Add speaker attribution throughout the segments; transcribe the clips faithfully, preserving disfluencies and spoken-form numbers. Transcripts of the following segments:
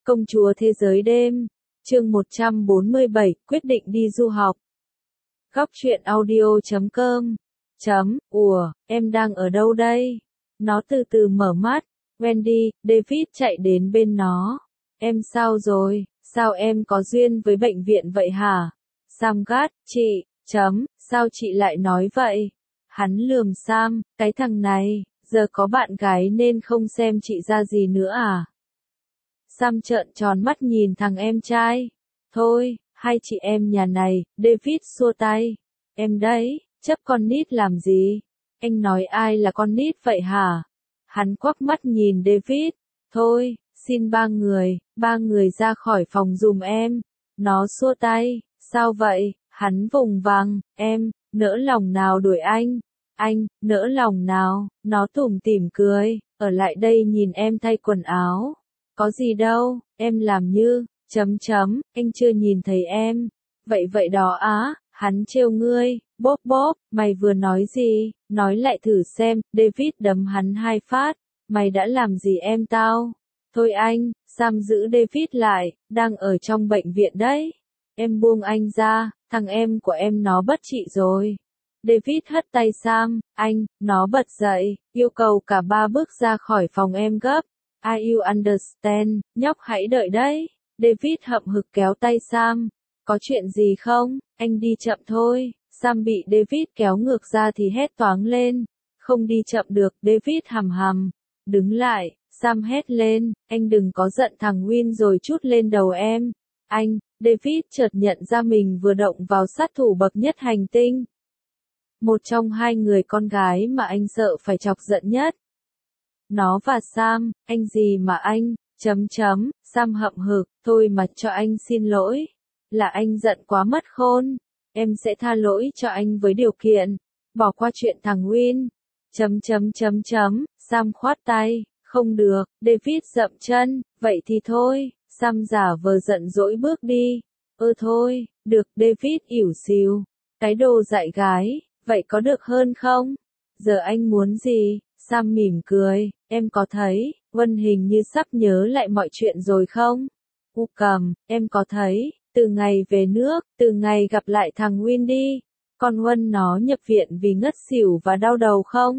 Speaker 1: Công chúa thế giới đêm, chương một trăm bốn mươi bảy, quyết định đi du học. Góc truyện audio chấm com chấm, ủa, em đang ở đâu đây? Nó từ từ mở mắt, Wendy, David chạy đến bên nó. Em sao rồi, sao em có duyên với bệnh viện vậy hả? Sam gắt, chị, chấm, sao chị lại nói vậy? Hắn lườm Sam, cái thằng này, giờ có bạn gái nên không xem chị ra gì nữa à? Sam trợn tròn mắt nhìn thằng em trai. Thôi, hai chị em nhà này, David xua tay. Em đấy, chấp con nít làm gì? Anh nói ai là con nít vậy hả? Hắn quắc mắt nhìn David. Thôi, xin ba người, ba người ra khỏi phòng dùm em. Nó xua tay, sao vậy? Hắn vùng vằng, em, nỡ lòng nào đuổi anh? Anh, nỡ lòng nào? Nó tủm tỉm cười, ở lại đây nhìn em thay quần áo. Có gì đâu, em làm như, chấm chấm, anh chưa nhìn thấy em. Vậy vậy đó á, hắn trêu ngươi, bóp bóp, mày vừa nói gì, nói lại thử xem, David đấm hắn hai phát, mày đã làm gì em tao? Thôi anh, Sam giữ David lại, đang ở trong bệnh viện đấy. Em buông anh ra, thằng em của em nó bất trị rồi. David hất tay Sam, anh, nó bật dậy, yêu cầu cả ba bước ra khỏi phòng em gấp. I you understand, nhóc hãy đợi đấy. David hậm hực kéo tay Sam. Có chuyện gì không? Anh đi chậm thôi. Sam bị David kéo ngược ra thì hét toáng lên. Không đi chậm được, David hầm hầm. Đứng lại, Sam hét lên, anh đừng có giận thằng Win rồi trút lên đầu em. Anh, David chợt nhận ra mình vừa động vào sát thủ bậc nhất hành tinh. Một trong hai người con gái mà anh sợ phải chọc giận nhất. Nó và Sam, anh gì mà anh, chấm chấm, Sam hậm hực, thôi mà cho anh xin lỗi. Là anh giận quá mất khôn. Em sẽ tha lỗi cho anh với điều kiện. Bỏ qua chuyện thằng Win. Chấm chấm chấm chấm, Sam khoát tay, không được, David dậm chân, vậy thì thôi, Sam giả vờ giận dỗi bước đi. Ơ thôi, được, David ỉu xìu. Cái đồ dại gái, vậy có được hơn không? Giờ anh muốn gì? Sam mỉm cười, em có thấy, Vân hình như sắp nhớ lại mọi chuyện rồi không? U cầm, em có thấy, từ ngày về nước, từ ngày gặp lại thằng Windy, con Vân nó nhập viện vì ngất xỉu và đau đầu không?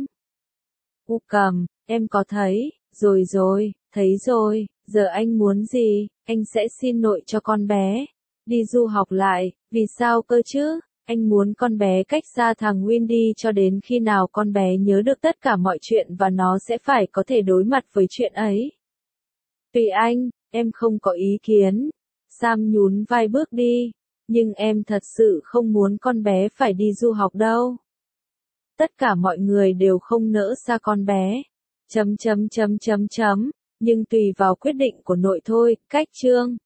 Speaker 1: U cầm, em có thấy, rồi rồi, thấy rồi, giờ anh muốn gì, anh sẽ xin nội cho con bé. Đi du học lại, vì sao cơ chứ? Anh muốn con bé cách xa thằng Windy cho đến khi nào con bé nhớ được tất cả mọi chuyện và nó sẽ phải có thể đối mặt với chuyện ấy. Tùy anh, em không có ý kiến. Sam nhún vai bước đi, nhưng em thật sự không muốn con bé phải đi du học đâu. Tất cả mọi người đều không nỡ xa con bé. Chấm chấm chấm chấm chấm, nhưng tùy vào quyết định của nội thôi, cách chương.